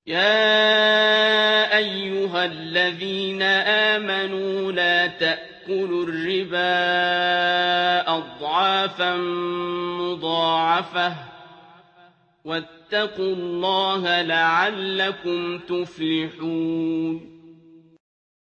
يَا أَيُّهَا الَّذِينَ آمَنُوا لَا تَأْكُلُوا الرِّبَا أَضْعَافًا مُّضَاعَفَةً وَاتَّقُوا اللَّهَ لَعَلَّكُمْ تُفْلِحُونَ